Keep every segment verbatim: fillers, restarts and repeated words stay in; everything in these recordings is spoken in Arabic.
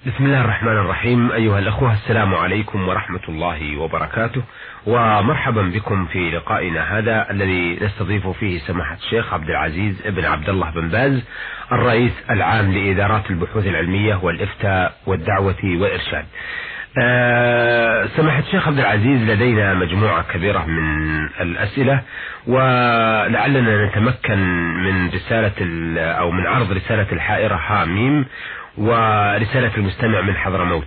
بسم الله الرحمن الرحيم. أيها الأخوة، السلام عليكم ورحمة الله وبركاته، ومرحبا بكم في لقائنا هذا الذي نستضيف فيه سماحة الشيخ عبد العزيز ابن عبد الله بن باز، الرئيس العام لإدارات البحوث العلمية والإفتاء والدعوة والإرشاد. أه سماحة الشيخ عبد العزيز، لدينا مجموعة كبيرة من الأسئلة، ولعلنا نتمكن من رسالة أو من عرض رسالة الحائرة حاميم ورسالة المستمع من حضرموت.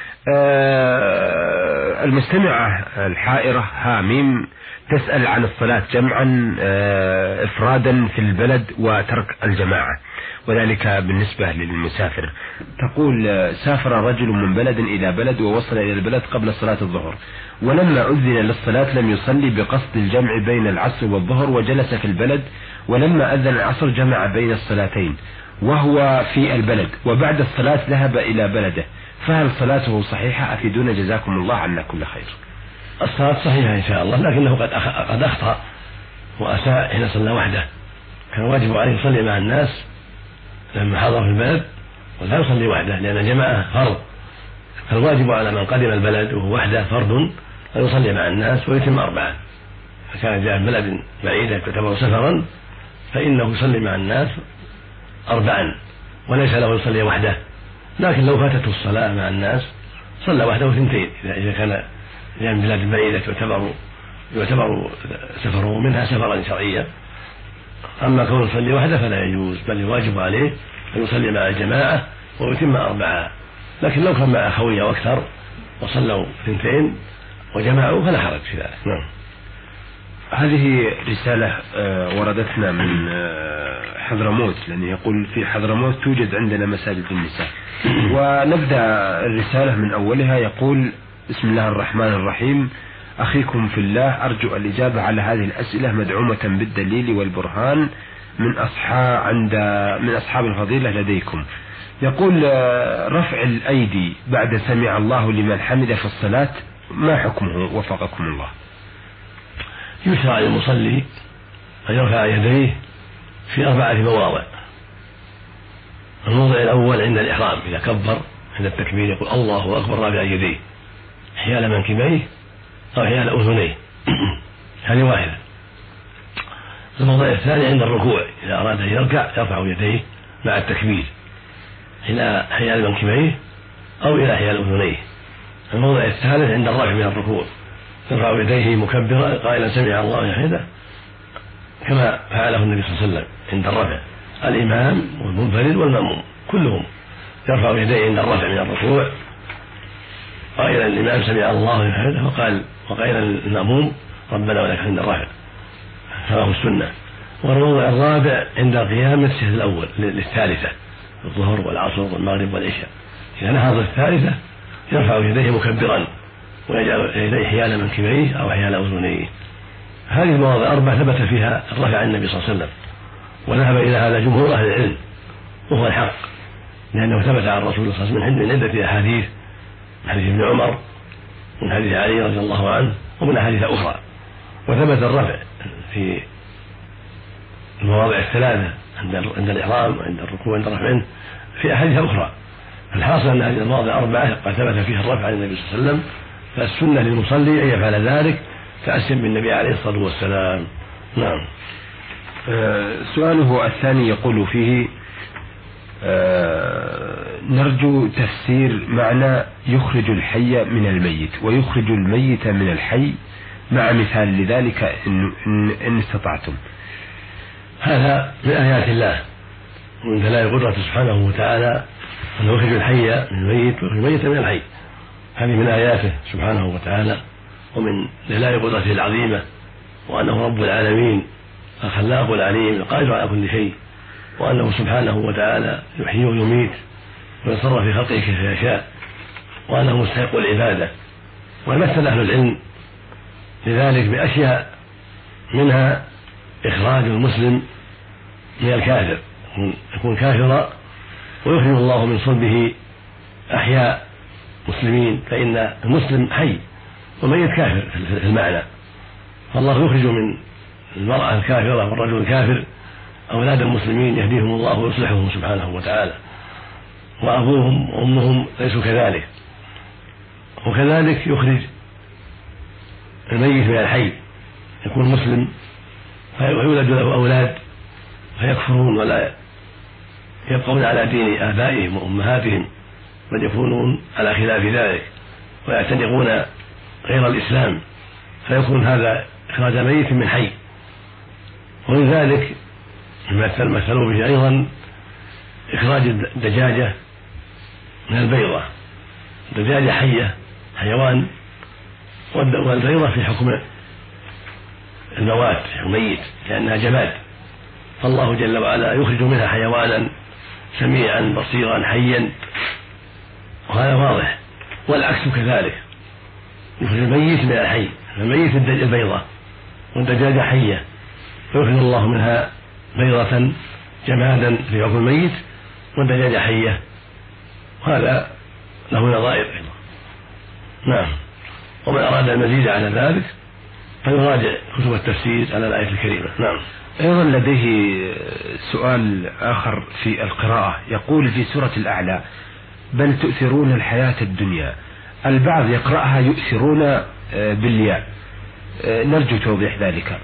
أه المستمعة الحائرة هاميم تسأل عن الصلاة جمعا أه إفرادا في البلد وترك الجماعة، وذلك بالنسبة للمسافر. تقول: سافر رجل من بلد إلى بلد ووصل إلى البلد قبل صلاة الظهر، ولما أذن للصلاة لم يصلي بقصد الجمع بين العصر والظهر، وجلس في البلد، ولما أذن العصر جمع بين الصلاتين وهو في البلد، وبعد الصلاة ذهب إلى بلده، فهل صلاته صحيحة؟ أفيدونا جزاكم الله عنا كل خير. الصلاة صحيحة إن شاء الله، لكنه قد قد أخطأ وأساء حين صلى وحده. كان واجب عليه يصلي مع الناس لما حضر في البلد، ولا يصلي وحده، لأن الجماعة فرض. فالواجب على من قدم البلد وهو وحده فرض أن يصلي مع الناس ويتم أربعا. فكان جاء من بلد بعيدة تعتبر سفرا فإنه يصلي مع الناس أربعا، وليس له يصلي وحده. لكن لو فاتته الصلاة مع الناس صلى وحده اثنتين، إذا كان جاء من بلاد بعيدة تعتبر يعتبر سفره منها سفرا شرعيا. أما كون يصلي وحده فلا يجوز، بل الواجب عليه أن يصلي مع الجماعة ويتم أربعة. لكن لو كان مع أخويه وأكثر وصلوا اثنتين وجمعوا فلا حرج في ذلك. نعم. هذه رسالة وردتنا من حضرموت، لأنه يقول: في حضرموت توجد عندنا مساجد النساء. ونبدأ الرسالة من أولها. يقول: بسم الله الرحمن الرحيم، أخيكم في الله، أرجو الإجابة على هذه الأسئلة مدعومة بالدليل والبرهان من أصحاب عند من أصحاب الفضيلة لديكم. يقول: رفع الأيدي بعد سمع الله لمن حمد في الصلاة، ما حكمه وفقكم الله؟ يشرع للمصلي أن يرفع يديه في أربعة مواضع. الموضع الأول عند الإحرام، إذا كبر عند التكبير يقول الله أكبر رافع يديه حيال منكبيه أو حيال أذنيه، هذه واحدة. الموضع الثاني عند الركوع، إذا أراد أن يركع يرفع يديه مع التكبير إلى حيال منكبيه أو إلى حيال أذنيه. الموضع الثالث عند الرفع من الركوع، يرفع يديه مكبرا قائلا سمع الله لمن حمده، كما فعله النبي صلى الله عليه وسلم عند الرفع. الإمام والمنفرد والمأموم كلهم يرفع يديه عند الرفع من الركوع قائلا الإمام سمع الله لمن حمده، وقال وقائلا المأموم ربنا ولك عند الرفع، فله السنة. والموضع الرابع عند القيام السجدة الأول للثالثة، الظهر والعصر والمغرب والعشاء، إذا نهض الثالثة يرفع يديه مكبرا ويجعل يديه حيال منكبيه أو حيال أذنيه. هذه المواضع أربع ثبت فيها الرفع عن النبي صلى الله عليه وسلم، وذهب إلى هذا جمهور أهل العلم، وهو الحق، لأنه ثبت عن الرسول صلى الله عليه وسلم من عدة أحاديث، من حديث ابن عمر، من حديث علي رضي الله عنه، ومن أحاديث أخرى. وثبت الرفع في المواضع الثلاثة عند الإحرام وعند الركوع وعند الرفع منه في أحاديث أخرى. الحاصل أن هذه المواضع أربعة قد ثبت فيها الرفع عن النبي صلى الله عليه وسلم، فالسنة للمصلي أن يفعل ذلك تأسيا بالنبي عليه الصلاة والسلام. نعم. آه سؤاله الثاني يقول فيه: آه نرجو تفسير معنى يخرج الحي من الميت ويخرج الميت من الحي، مع مثال لذلك إن, إن, إن استطعتم. هذا من آيات الله ومن دلائل قدرته سبحانه وتعالى أن يخرج الحي من الميت ويخرج الميت من الحي. هذه من آياته سبحانه وتعالى ومن دلائل قدرته العظيمة، وأنه رب العالمين الخلاق العليم القادر على كل شيء، وأنه سبحانه وتعالى يحيي ويميت ويتصرف في خلقه كيف يشاء، وأنه مستحق العبادة. ومثل أهل العلم لذلك بأشياء، منها إخراج المسلم من الكافر، يكون كافرا ويخرج الله من صلبه أحياء مسلمين، فإن المسلم حي وميت كافر في المعنى، فالله يخرج من المرأة الكافرة والرجل الكافر أولاد المسلمين يهديهم الله ويصلحهم سبحانه وتعالى. وأبوهم وأمهم ليسوا كذلك. وكذلك يخرج الميت من الحي، يكون مسلم ويولد له أولاد فيكفرون ولا يبقون على دين آبائهم وأمهاتهم، بل يكونون على خلاف ذلك ويعتنقون غير الإسلام، فيكون هذا إخراج ميت من حي. ومن ذلك مثلوا به أيضا إخراج الدجاجة من البيضة. الدجاجة حية حيوان، والبيضة في حكم الموات في حكم ميت لأنها جماد، فالله جل وعلا يخرج منها حيوانا سميعا بصيرا حيا، وهذا واضح. والعكس كذلك، يخرج الميت من الحي، الميت البيضة والدجاجة حية، فيخرج الله منها بيضة جمادا في حكم الميت والدجاجة حية، وهذا له نظائر أيضا. نعم. ومن أراد المزيد على ذلك فيراجع كتب التفسير على الآية الكريمة. نعم. أيضا لديه سؤال آخر في القراءة، يقول في سورة الأعلى: بل تؤثرون الحياة الدنيا. البعض يقرأها يؤثرون بالياء، نرجو توضيح ذلك.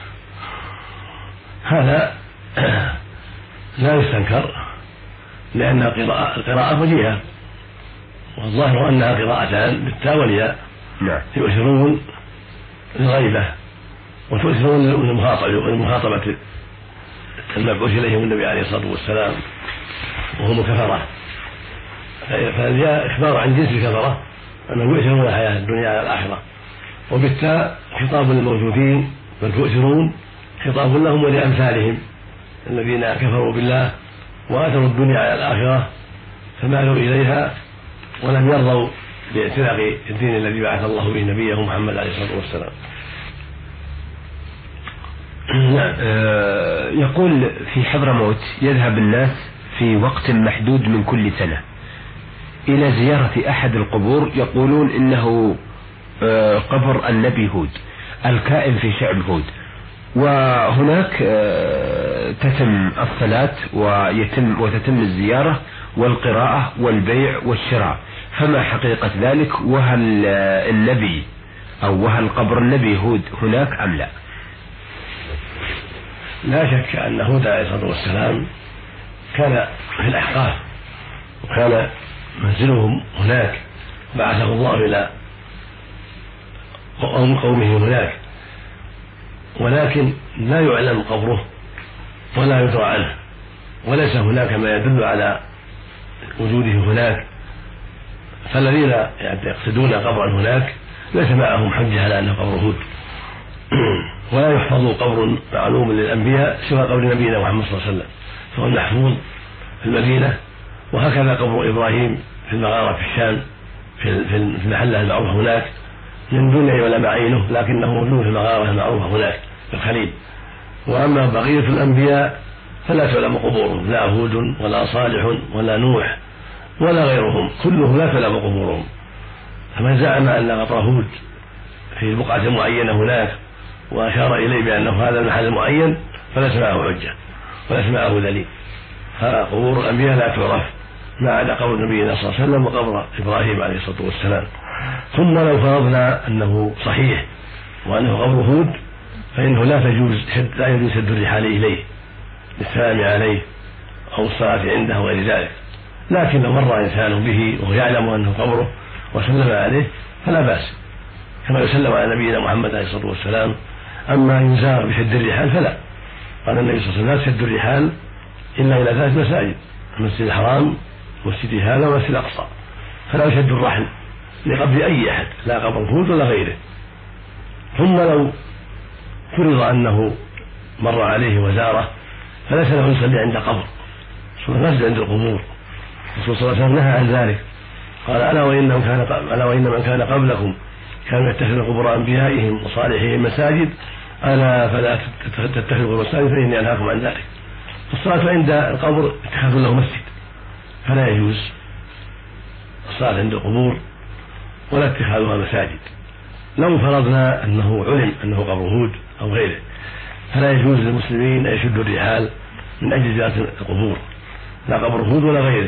هذا لا يستنكر لأن القراءة وجيهة، والظاهر أنها قراءتان بالتاء والياء. نعم. يؤثرون الغيبة وتؤثرون المخاطبة المبعوث إليهم النبي عليه الصلاة والسلام وهم كفرة، فالياء إخبار عن جنس الكفرة أنهم يؤثرون الحياة الدنيا على الآخرة، وبالتاء خطاب للموجودين بل تؤثرون خطاب لهم ولأمثالهم الذين كفروا بالله وآثروا الدنيا على الآخرة فمالوا إليها ولم يرضوا باعتناق الدين الذي بعث الله به نبيه محمد عليه الصلاة والسلام. يقول في حضرموت يذهب الناس في وقت محدود من كل سنة إلى زيارة أحد القبور، يقولون إنه قبر النبي هود الكائن في شعب هود، وهناك تتم الصلاة ويتم وتتم الزيارة والقراءة والبيع والشراء، فما حقيقة ذلك؟ وهل النبي أو وهل قبر النبي هود هناك أم لا؟ لا شك أن هود عليه الصلاة والسلام كان في الأحقاف وكان منزلهم هناك، بعثه الله إلى قومه هناك، ولكن لا يعلم قبره ولا يدرى عنه، وليس هناك ما يدل على وجوده هناك، فالذين يقصدون قبرا هناك ليس معهم حجة على أنه قبر هود. ولا يحفظ قبر معلوم للأنبياء سوى قبر نبينا محمد صلى الله عليه وسلم، فهو المحفوظ في المدينة، وهكذا قبر إبراهيم في المغارة في الشام في المحلة المعروفة هناك من دون يعلم عينه، لكنه موجود في المغارة المعروفة هناك في الخليل. وأما بقية الأنبياء فلا تعلم قبورهم، لا هود ولا صالح ولا نوح ولا غيرهم، كلهم لا تعلم قبورهم. فمن زعم أن قبر هود في بقعة معينة هناك وأشار إليه بأنه هذا المحل المعين فليس معه حجة وليس معه دليل، فقبور الأنبياء لا تعرف ما عدا قبر نبينا صلى الله عليه وسلم وقبر إبراهيم عليه الصلاة والسلام. ثم لو فرضنا أنه صحيح وأنه قبر هود فإنه لا تجوز لا يجوز سد الرحال إليه للسلام عليه أو الصلاة عنده وغير ذلك، لكن لو مر إنسان به وهو يعلم أنه قبره وسلم عليه فلا بأس كما يسلم على نبينا محمد عليه الصلاة والسلام. أما يزار بسد الرحال فلا، قال النبي صلى الله عليه وسلم: لا تسد الرحال إلا إلى ثلاث مساجد، المسجد الحرام والمسجد هذا والمسجد الأقصى، فلا يشد الرحل لقبر أي أحد لا قبر هود ولا غيره. ثم لو فرض أنه مر عليه وزاره فليس له يصلي عند قبر، صلى المسجد عند القبور. الرسول صلى الله عليه وسلم نهى عن ذلك، قال: ألا وإن من كان ألا وإن من كان قبلكم كانوا يتخذون قبور أنبيائهم وصالحهم مساجد ألا فلا تتخذوا المساجد فإني أنهاكم عن ذلك. الصلاة عند القبر اتخاذ له مسجد، فلا يجوز الصلاة عند القبور ولا اتخاذها مساجد. لو فرضنا أنه علم أنه قبر هود أو غيره فلا يجوز للمسلمين أن يشدوا الرحال من أجل زيارة القبور، لا قبر هود ولا غيره.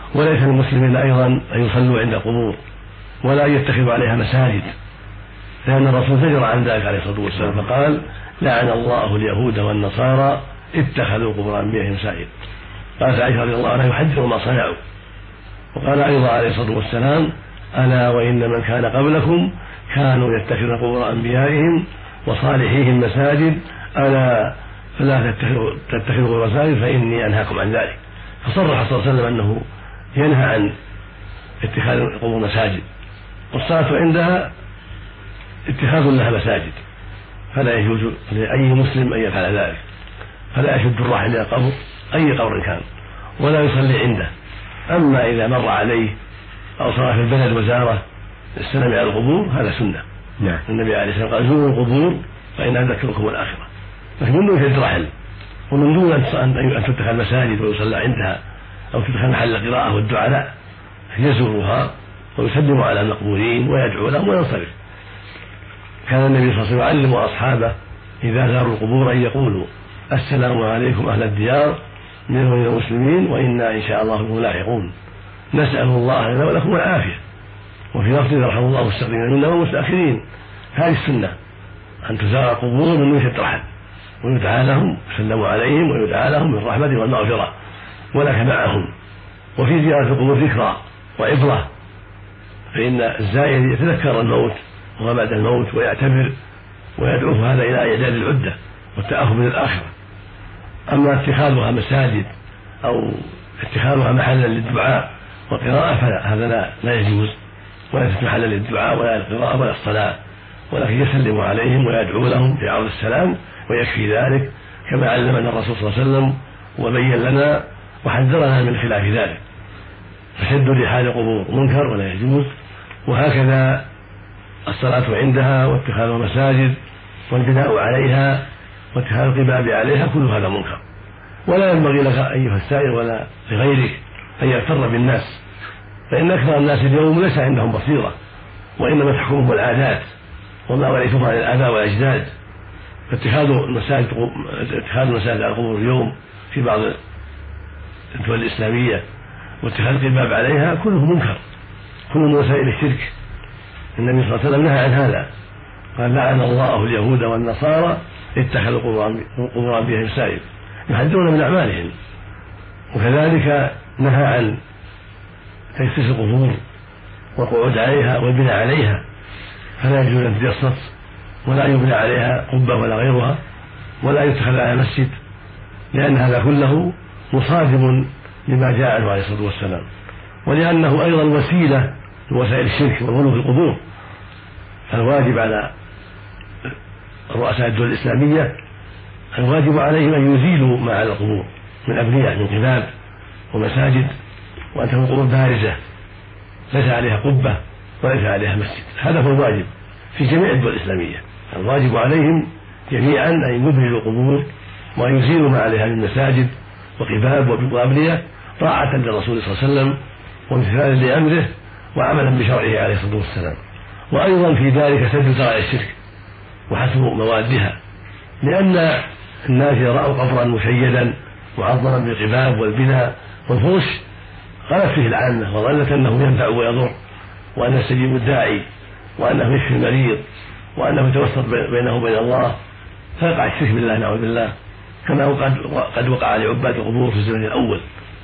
وليس للمسلمين أيضا أن يصلوا عند القبور ولا يتخذوا عليها مساجد، لأن الرسول زجر عن ذلك عليه الصلاة والسلام فقال: لعن الله اليهود والنصارى اتخذوا قبور أنبيائهم مساجد. قالت عائشة رضي الله عنها: يحذر ما صنعوا. وقال أيضا عليه الصلاة والسلام: ألا وإن من كان قبلكم كانوا يتخذون قبور أنبيائهم وصالحيهم مساجد، ألا فلا تتخذوا قبور مساجد فإني أنهاكم عن ذلك. فصرح صلى الله عليه وسلم أنه ينهى عن اتخاذ القبور مساجد، والصلاة عندها اتخاذ لها مساجد، فلا يجوز لأي مسلم أن يفعل ذلك، فلا يشد الراحل إلى قبر أي قبر كان ولا يصلي عنده. أما إذا مر عليه أو صار في البلد وزاره السلام على القبور هذا سنة. نعم. النبي عليه الصلاة والسلام قال: زوروا القبور فإنها تذكركم الآخرة. لكن من دون شد رحل ومن دون أن تتخذ مساجد ويصلى عندها أو تتخذ محل قراءة والدعاء، لا، يزورها ويسلم على المقبورين ويدعو لهم وينصرف. كان النبي صلى الله عليه وسلم يعلم أصحابه إذا زاروا القبور أن يقولوا: السلام عليكم أهل الديار من المسلمين وإنا إن شاء الله بكم لاحقون، نسأل الله لنا ولكم العافية. وفي لفظ: يرحم الله المستقدمين منا والمستأخرين. هذه السنة أن تزار القبور من يشد رحل ويدعى لهم، يسلم عليهم ويدعى لهم بالرحمة والمغفرة ولك معهم. وفي زيارة القبور ذكرى وعبرة، فإن الزائر يتذكر الموت وما بعد الموت ويعتبر ويدعو هذا إلى إعداد العدة والتأهب للآخرة. أما اتخاذها مساجد أو اتخاذها محلا للدعاء والقراءة فهذا لا, لا يجوز، ولا محلا للدعاء ولا القراءة ولا الصلاة، ولكن يسلم عليهم ويدعو لهم في عرض السلام ويكفي ذلك، كما علمنا الرسول صلى الله عليه وسلم وبين لنا وحذرنا من خلاف ذلك. فشد رحال القبور منكر ولا يجوز، وهكذا الصلاة عندها واتخاذ مساجد والبناء عليها واتخاذ القباب عليها كل هذا منكر. ولا ينبغي لك أيها السائل ولا لغيرك أن يغتر بالناس، فإن أكثر الناس اليوم ليس عندهم بصيرة، وإنما تحكمهم العادات وما ورثوها عن الآباء والأجداد. فاتخاذ المساجد اتخاذ المساجد على القبور اليوم في بعض الدول الإسلامية واتخاذ القباب عليها كله منكر، كله من وسائل الشرك. النبي صلى الله عليه وسلم نهى عن هذا، قال: لعن الله اليهود والنصارى اتخذوا قبور أنبيائهم مساجد، يحذرون من أعمالهم. وكذلك نهى عن تجسيس القبور والقعود عليها والبناء عليها، فلا يجوز أن تجسس ولا يبنى عليها قبة ولا غيرها ولا يتخذ على مسجد، لأن هذا كله مصادم لما جاء عنه عليه الصلاة والسلام، ولأنه أيضا وسيلة من وسائل الشرك والغلو في القبور. فالواجب على رؤساء الدول الإسلامية الواجب عليهم أن يزيلوا ما على القبور من أبنية من قباب ومساجد، وأن تكون القبور بارزة ليس عليها قبة وليس عليها مسجد. هذا هو الواجب في جميع الدول الإسلامية. الواجب عليهم جميعا أن يبرزوا القبور وأن يزيلوا ما عليها من مساجد وقباب وأبنية طاعة للرسول صلى الله عليه وسلم وامتثالا لأمره وعملا بشرعه عليه الصلاة والسلام. وأيضا في ذلك سد ذرائع الشرك وحسب موادها، لأن الناس رأوا قبرا مشيدا معظما بالقباب والبناء والفرش غلت فيه العامة وظنت أنه ينفع ويضر، وأنه يستجيب الداعي، وأنه يشفي المريض، وأنه يتوسط بينه وبين الله، فيقع الشرك بالله نعوذ بالله، كما قد قد وقع لعباد القبور في الزمن الأول،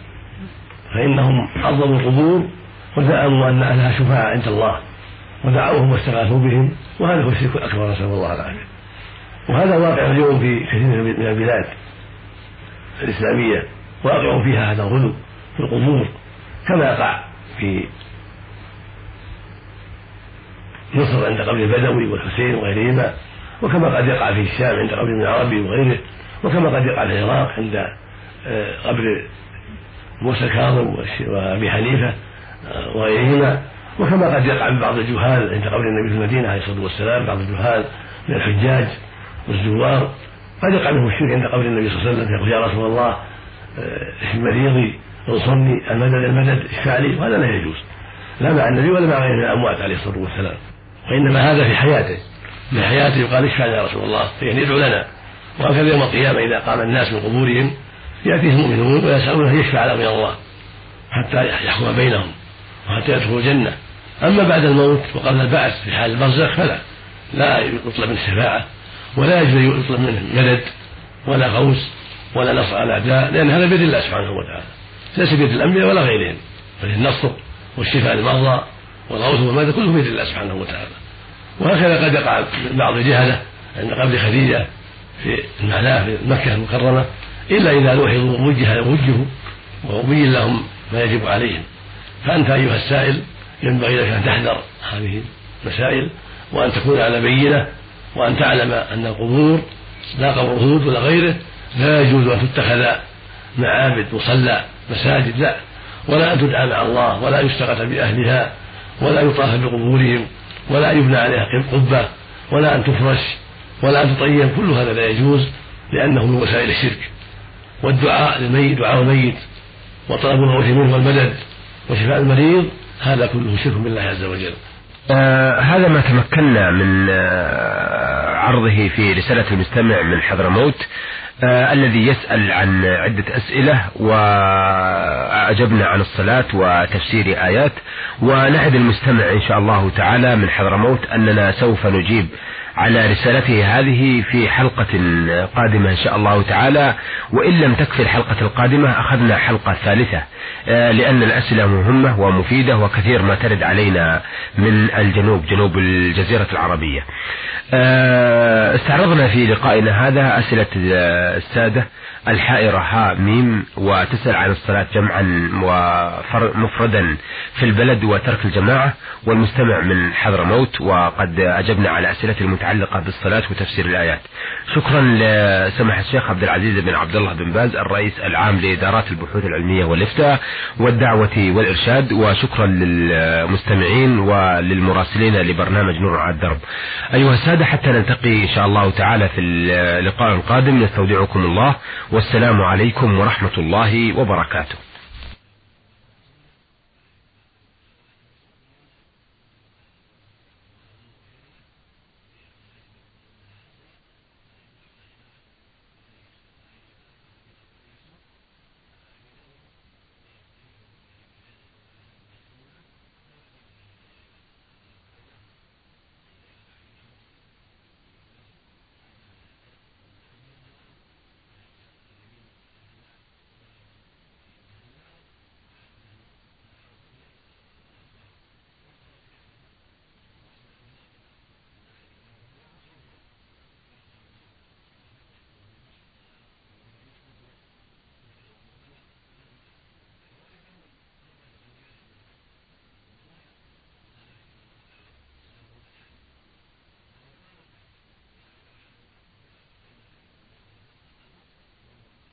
فإنهم عظموا القبور وزعموا أن أهلها شفعاء عند الله ودعوهم واستغاثوا بهم، وهذا هو الشرك الأكبر نسأل الله العافية. وهذا واقع اليوم في كثير من البلاد الإسلامية، واقع فيها هذا الغلو في القبور كما يقع في مصر عند قبر البدوي والحسين وغيرهما، وكما قد يقع في الشام عند قبر ابن العربي وغيره، وكما قد يقع في العراق عند قبر موسى الكاظم وابي حنيفه وغيرهما، وكما قد يقع ببعض الجهال عند قبر النبي في المدينه عليه الصلاه والسلام، بعض الجهال من الحجاج والزوار قد يقع منهم الشرك عند قبر النبي صلى الله عليه وسلم، يقول: يا رسول الله اشف مريضي انصرني المدد المدد اشفع لي. وهذا لا يجوز لا مع النبي ولا مع غيره من الاموات عليه الصلاه والسلام، وانما هذا في حياته، في حياته يقال: اشفع يا رسول الله، يعني ادعو لنا. وهكذا يوم القيامه اذا قام الناس من قبورهم ياتيهم المؤمنون ويسالونه يشفع لهم من الله، حتى يحكم بينهم وحتى يدخلوا الجنة. أما بعد الموت وقبل البعث في حال البرزخ فلا لا يطلب منه شفاعة ولا يجوز يطلب منه مدد ولا غوث ولا نصر على الأعداء، لأن هذا بيد الله سبحانه وتعالى ليس بيد الأنبياء ولا غيرهم، فالنصر والشفاء للمرضى والغوث والمدد كله بيد الله سبحانه وتعالى. وهكذا قد يقع بعض الجهلة عند قبر خديجة في المعناه في مكة المكرمة إلا إذا لوحظوا وجه وجهوا وأبين لهم ما يجب عليهم. فأنت أيها السائل ينبغي لك أن تحذر هذه المسائل وأن تكون على بينة، وأن تعلم أن القبور لا قبر هود ولا غيره لا يجوز أن تتخذ معابد مصلى مساجد، لا، ولا أن تدعى مع الله، ولا يستغاث بأهلها، ولا يطاف بقبورهم، ولا يبنى عليها قبة، ولا أن تفرش، ولا أن تطيب، كل هذا لا يجوز لأنه من وسائل الشرك. والدعاء للميت دعاء الميت وطلب الغوث منه والمدد وشفاء المريض هذا كله شرك بالله عز وجل. آه هذا ما تمكنا من آه عرضه في رسالة المستمع من حضرموت آه الذي يسأل عن عدة أسئلة وأجبنا عن الصلاة وتفسير آيات، ونعد المستمع إن شاء الله تعالى من حضرموت أننا سوف نجيب على رسالته هذه في حلقة قادمة إن شاء الله تعالى، وإن لم تكفي الحلقة القادمة أخذنا حلقة ثالثة لأن الأسئلة مهمة ومفيدة وكثير ما ترد علينا من الجنوب جنوب الجزيرة العربية. استعرضنا في لقائنا هذا أسئلة السادة الحائرة ها ميم وتسأل عن الصلاة جمعا ومفردا في البلد وترك الجماعة، والمستمع من حضرموت، وقد أجبنا على أسئلة المتعلقة بالصلاة وتفسير الآيات. شكرا لسماحة الشيخ عبد العزيز بن عبد الله بن باز الرئيس العام لإدارات البحوث العلمية والإفتاء والدعوة والإرشاد، وشكرا للمستمعين وللمراسلين لبرنامج نور على الدرب. أيها السادة، حتى نلتقي إن شاء الله تعالى في اللقاء القادم نستودعكم الله، والسلام عليكم ورحمة الله وبركاته.